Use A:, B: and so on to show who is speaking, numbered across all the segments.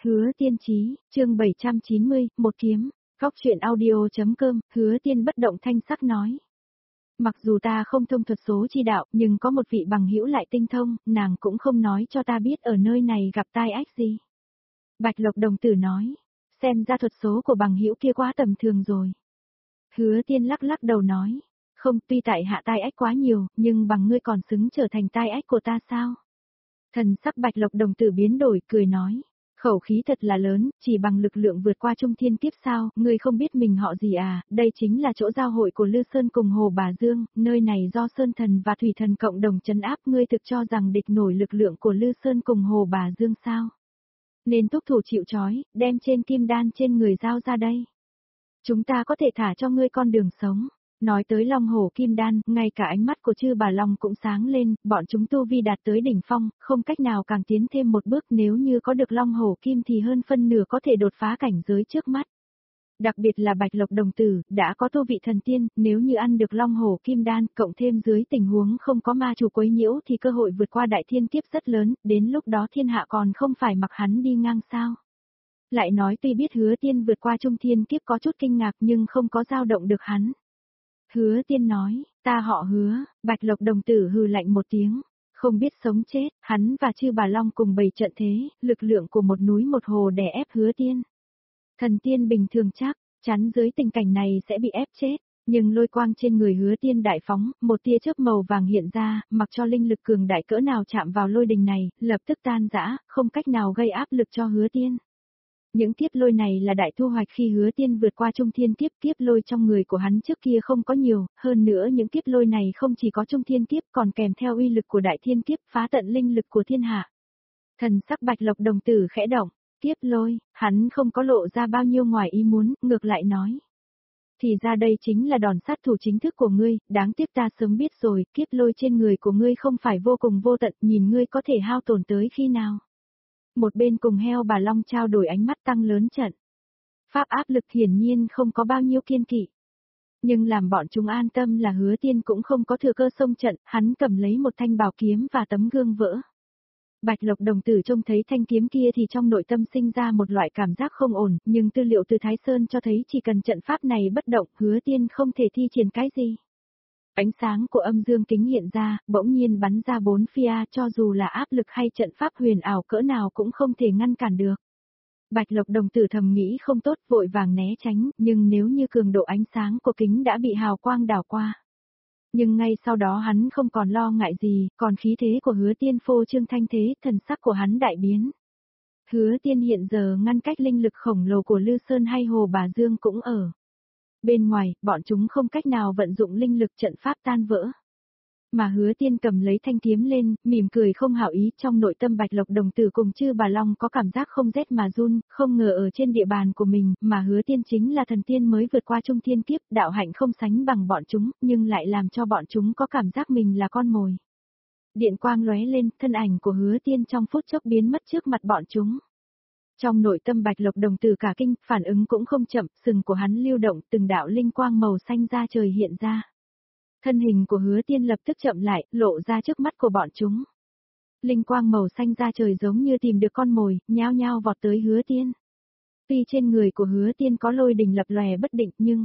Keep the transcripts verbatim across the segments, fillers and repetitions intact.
A: Hứa Tiên Chí, chương bảy trăm chín mươi, một kiếm, góc truyện audio.com, Hứa Tiên bất động thanh sắc nói. Mặc dù ta không thông thuật số chi đạo, nhưng có một vị bằng hữu lại tinh thông, nàng cũng không nói cho ta biết ở nơi này gặp tai ách gì. Bạch Lộc đồng tử nói, xem ra thuật số của bằng hữu kia quá tầm thường rồi. Hứa Tiên lắc lắc đầu nói, không, tuy tại hạ tai ách quá nhiều, nhưng bằng ngươi còn xứng trở thành tai ách của ta sao? Thần sắc Bạch Lộc đồng tử biến đổi, cười nói. Khẩu khí thật là lớn, chỉ bằng lực lượng vượt qua trung thiên kiếp sao, ngươi không biết mình họ gì à, đây chính là chỗ giao hội của Lư Sơn cùng Hồ Bà Dương, nơi này do Sơn Thần và Thủy Thần cộng đồng trấn áp, ngươi thực cho rằng địch nổi lực lượng của Lư Sơn cùng Hồ Bà Dương sao? Nên thúc thủ chịu trói, đem trên kim đan trên người giao ra đây. Chúng ta có thể thả cho ngươi con đường sống. Nói tới Long Hổ Kim Đan, ngay cả ánh mắt của chư bà Long cũng sáng lên, bọn chúng tu vi đạt tới đỉnh phong, không cách nào càng tiến thêm một bước, nếu như có được Long Hổ Kim thì hơn phân nửa có thể đột phá cảnh giới trước mắt. Đặc biệt là Bạch Lộc đồng tử, đã có tu vị thần tiên, nếu như ăn được Long Hổ Kim Đan, cộng thêm dưới tình huống không có ma chủ quấy nhiễu thì cơ hội vượt qua đại thiên kiếp rất lớn, đến lúc đó thiên hạ còn không phải mặc hắn đi ngang sao. Lại nói tuy biết Hứa Tiên vượt qua trung thiên kiếp có chút kinh ngạc nhưng không có dao động được hắn. Hứa Tiên nói, ta họ Hứa, Bạch Lộc đồng tử hừ lạnh một tiếng, không biết sống chết, hắn và chư bà Long cùng bày trận thế, lực lượng của một núi một hồ đè ép Hứa Tiên. Thần tiên bình thường chắc, chắn dưới tình cảnh này sẽ bị ép chết, nhưng lôi quang trên người Hứa Tiên đại phóng, một tia chớp màu vàng hiện ra, mặc cho linh lực cường đại cỡ nào chạm vào lôi đình này, lập tức tan rã, không cách nào gây áp lực cho Hứa Tiên. Những kiếp lôi này là đại thu hoạch khi Hứa Tiên vượt qua trung thiên kiếp, kiếp lôi trong người của hắn trước kia không có nhiều, hơn nữa những kiếp lôi này không chỉ có trung thiên kiếp còn kèm theo uy lực của đại thiên kiếp phá tận linh lực của thiên hạ. Thần sắc Bạch Lộc đồng tử khẽ động, kiếp lôi, hắn không có lộ ra bao nhiêu ngoài ý muốn, ngược lại nói. Thì ra đây chính là đòn sát thủ chính thức của ngươi, đáng tiếc ta sớm biết rồi, kiếp lôi trên người của ngươi không phải vô cùng vô tận, nhìn ngươi có thể hao tổn tới khi nào. Một bên cùng heo bà Long trao đổi ánh mắt tăng lớn trận. Pháp áp lực hiển nhiên không có bao nhiêu kiên kỵ. Nhưng làm bọn chúng an tâm là Hứa Tiên cũng không có thừa cơ xông trận, hắn cầm lấy một thanh bảo kiếm và tấm gương vỡ. Bạch Lộc đồng tử trông thấy thanh kiếm kia thì trong nội tâm sinh ra một loại cảm giác không ổn, nhưng tư liệu từ Thái Sơn cho thấy chỉ cần trận pháp này bất động, Hứa Tiên không thể thi triển cái gì. Ánh sáng của âm dương kính hiện ra, bỗng nhiên bắn ra bốn phía, cho dù là áp lực hay trận pháp huyền ảo cỡ nào cũng không thể ngăn cản được. Bạch Lộc đồng tử thầm nghĩ không tốt, vội vàng né tránh, nhưng nếu như cường độ ánh sáng của kính đã bị hào quang đảo qua. Nhưng ngay sau đó hắn không còn lo ngại gì, còn khí thế của Hứa Tiên phô trương thanh thế, thần sắc của hắn đại biến. Hứa Tiên hiện giờ ngăn cách linh lực khổng lồ của Lư Sơn hay Hồ Bà Dương cũng ở. Bên ngoài, bọn chúng không cách nào vận dụng linh lực trận pháp tan vỡ. Mà Hứa Tiên cầm lấy thanh kiếm lên, mỉm cười không hảo ý, trong nội tâm Bạch Lộc đồng tử cùng chư bà Long có cảm giác không rét mà run, không ngờ ở trên địa bàn của mình, mà Hứa Tiên chính là thần tiên mới vượt qua trung thiên kiếp, đạo hạnh không sánh bằng bọn chúng, nhưng lại làm cho bọn chúng có cảm giác mình là con mồi. Điện quang lóe lên, thân ảnh của Hứa Tiên trong phút chốc biến mất trước mặt bọn chúng. Trong nội tâm Bạch Lộc đồng tử cả kinh, phản ứng cũng không chậm, sừng của hắn lưu động, từng đạo linh quang màu xanh ra trời hiện ra. Thân hình của Hứa Tiên lập tức chậm lại, lộ ra trước mắt của bọn chúng. Linh quang màu xanh ra trời giống như tìm được con mồi, nhao nhao vọt tới Hứa Tiên. Tuy trên người của Hứa Tiên có lôi đình lập lòe bất định nhưng...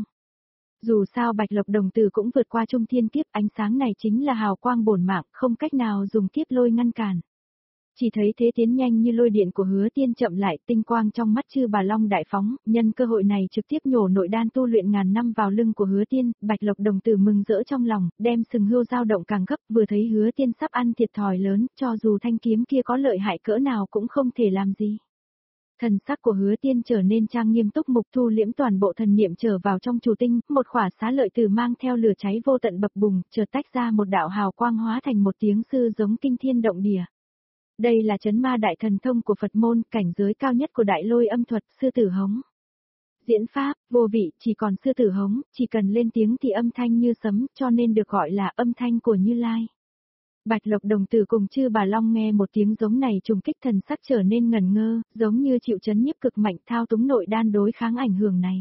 A: Dù sao Bạch Lộc đồng tử cũng vượt qua trung thiên kiếp, ánh sáng này chính là hào quang bổn mạng, không cách nào dùng kiếp lôi ngăn cản. Chỉ thấy thế tiến nhanh như lôi điện của Hứa Tiên chậm lại, tinh quang trong mắt chư bà Long đại phóng, nhân cơ hội này trực tiếp nhổ nội đan tu luyện ngàn năm vào lưng của Hứa Tiên, Bạch Lộc đồng tử mừng rỡ trong lòng, đem sừng hươu dao động càng gấp, vừa thấy Hứa Tiên sắp ăn thiệt thòi lớn, cho dù thanh kiếm kia có lợi hại cỡ nào cũng không thể làm gì. Thần sắc của Hứa Tiên trở nên trang nghiêm túc mục, thu liễm toàn bộ thần niệm trở vào trong chủ tinh, một khỏa xá lợi tử mang theo lửa cháy vô tận bập bùng, chợt tách ra một đạo hào quang hóa thành một tiếng sư giống kinh thiên động địa. Đây là chấn ma đại thần thông của Phật môn, cảnh giới cao nhất của đại lôi âm thuật, sư tử hống. Diễn pháp, vô vị, chỉ còn sư tử hống, chỉ cần lên tiếng thì âm thanh như sấm, cho nên được gọi là âm thanh của Như Lai. Bạch Lộc đồng tử cùng chư bà Long nghe một tiếng giống này trùng kích, thần sắc trở nên ngẩn ngơ, giống như chịu chấn nhiếp cực mạnh, thao túng nội đan đối kháng ảnh hưởng này.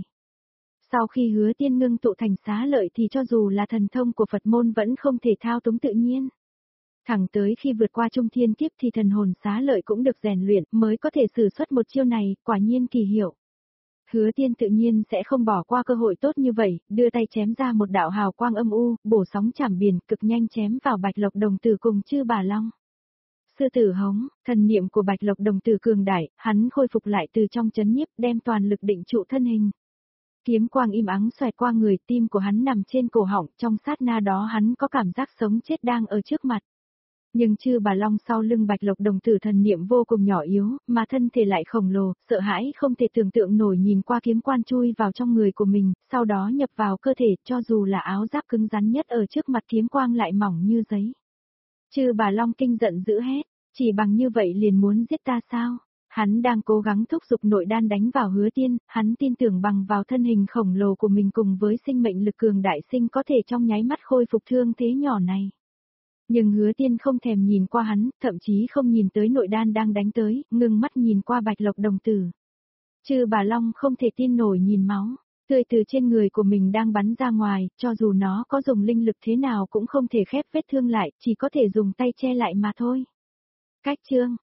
A: Sau khi Hứa Tiên ngưng tụ thành xá lợi thì cho dù là thần thông của Phật môn vẫn không thể thao túng tự nhiên. Thẳng tới khi vượt qua trung thiên kiếp thì thần hồn xá lợi cũng được rèn luyện mới có thể sử xuất một chiêu này, quả nhiên kỳ hiệu. Hứa Tiên tự nhiên sẽ không bỏ qua cơ hội tốt như vậy, đưa tay chém ra một đạo hào quang âm u, bổ sóng chảm biển, cực nhanh chém vào Bạch Lộc đồng tử cùng Chư Bà Long. Sư tử hống, thần niệm của Bạch Lộc đồng tử cường đại, hắn khôi phục lại từ trong chấn nhiếp, đem toàn lực định trụ thân hình. Kiếm quang im ắng xoẹt qua người, tim của hắn nằm trên cổ họng, trong sát na đó hắn có cảm giác sống chết đang ở trước mặt. Nhưng Chư Bà Long sau lưng Bạch Lộc đồng tử thần niệm vô cùng nhỏ yếu, mà thân thể lại khổng lồ, sợ hãi không thể tưởng tượng nổi nhìn qua kiếm quan chui vào trong người của mình, sau đó nhập vào cơ thể, cho dù là áo giáp cứng rắn nhất ở trước mặt kiếm quang lại mỏng như giấy. Chư Bà Long kinh giận dữ hét, chỉ bằng như vậy liền muốn giết ta sao? Hắn đang cố gắng thúc giục nội đan đánh vào Hứa Tiên, hắn tin tưởng bằng vào thân hình khổng lồ của mình cùng với sinh mệnh lực cường đại sinh có thể trong nháy mắt khôi phục thương thế nhỏ này. Nhưng Hứa Tiên không thèm nhìn qua hắn, thậm chí không nhìn tới nội đan đang đánh tới, ngưng mắt nhìn qua Bạch Lộc đồng tử. Chư Bà Long không thể tin nổi nhìn máu tươi từ trên người của mình đang bắn ra ngoài, cho dù nó có dùng linh lực thế nào cũng không thể khép vết thương lại, chỉ có thể dùng tay che lại mà thôi. Cách chương